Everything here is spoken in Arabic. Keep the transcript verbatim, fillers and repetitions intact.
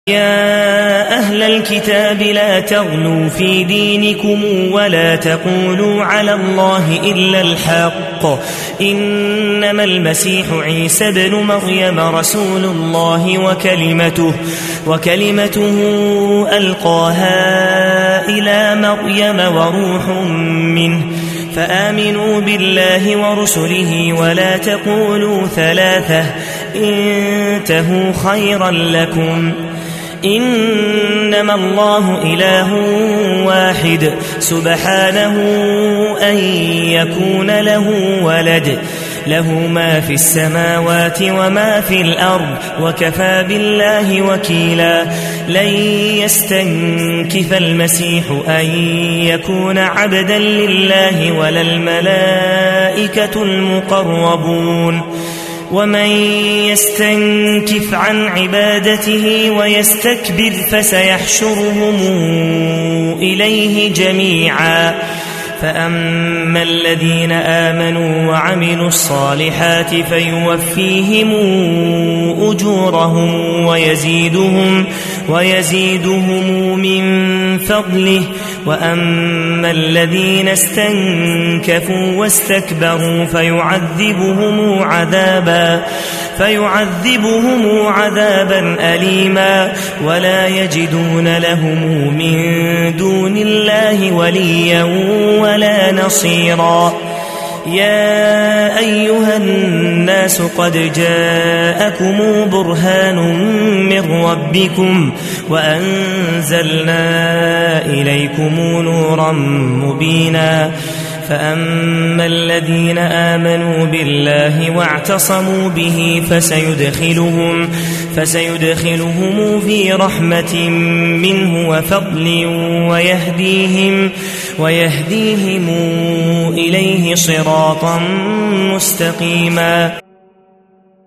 يا أهل الكتاب لا تغلوا في دينكم ولا تقولوا على الله إلا الحق إنما المسيح عيسى بن مريم رسول الله وكلمته, وكلمته ألقاها إلى مريم وروح منه فآمنوا بالله ورسله ولا تقولوا ثلاثة انتهوا خيرا لكم إنما الله إله واحد سبحانه أن يكون له ولد له ما في السماوات وما في الأرض وكفى بالله وكيلا لن يستنكف المسيح أن يكون عبدا لله ولا الملائكة المقربون ومن يستنكف عن عبادته ويستكبر فسيحشرهم إليه جميعا فأما الذين آمنوا وعملوا الصالحات فيوفيهم أجورهم ويزيدهم, ويزيدهم من فضله وأما الذين استنكفوا واستكبروا فيعذبهم عذابا فيعذبهم عذابا أليما ولا يجدون لهم من دون الله وليا ولا نصيرا يا أيها الناس قد جاءكم برهان من ربكم وأنزلنا إليكم نورا مبينا فأما الذين آمنوا بالله واعتصموا به فسيدخلهم, فسيدخلهم في رحمة منه وفضل ويهديهم, ويهديهم إليه صراطا مستقيما.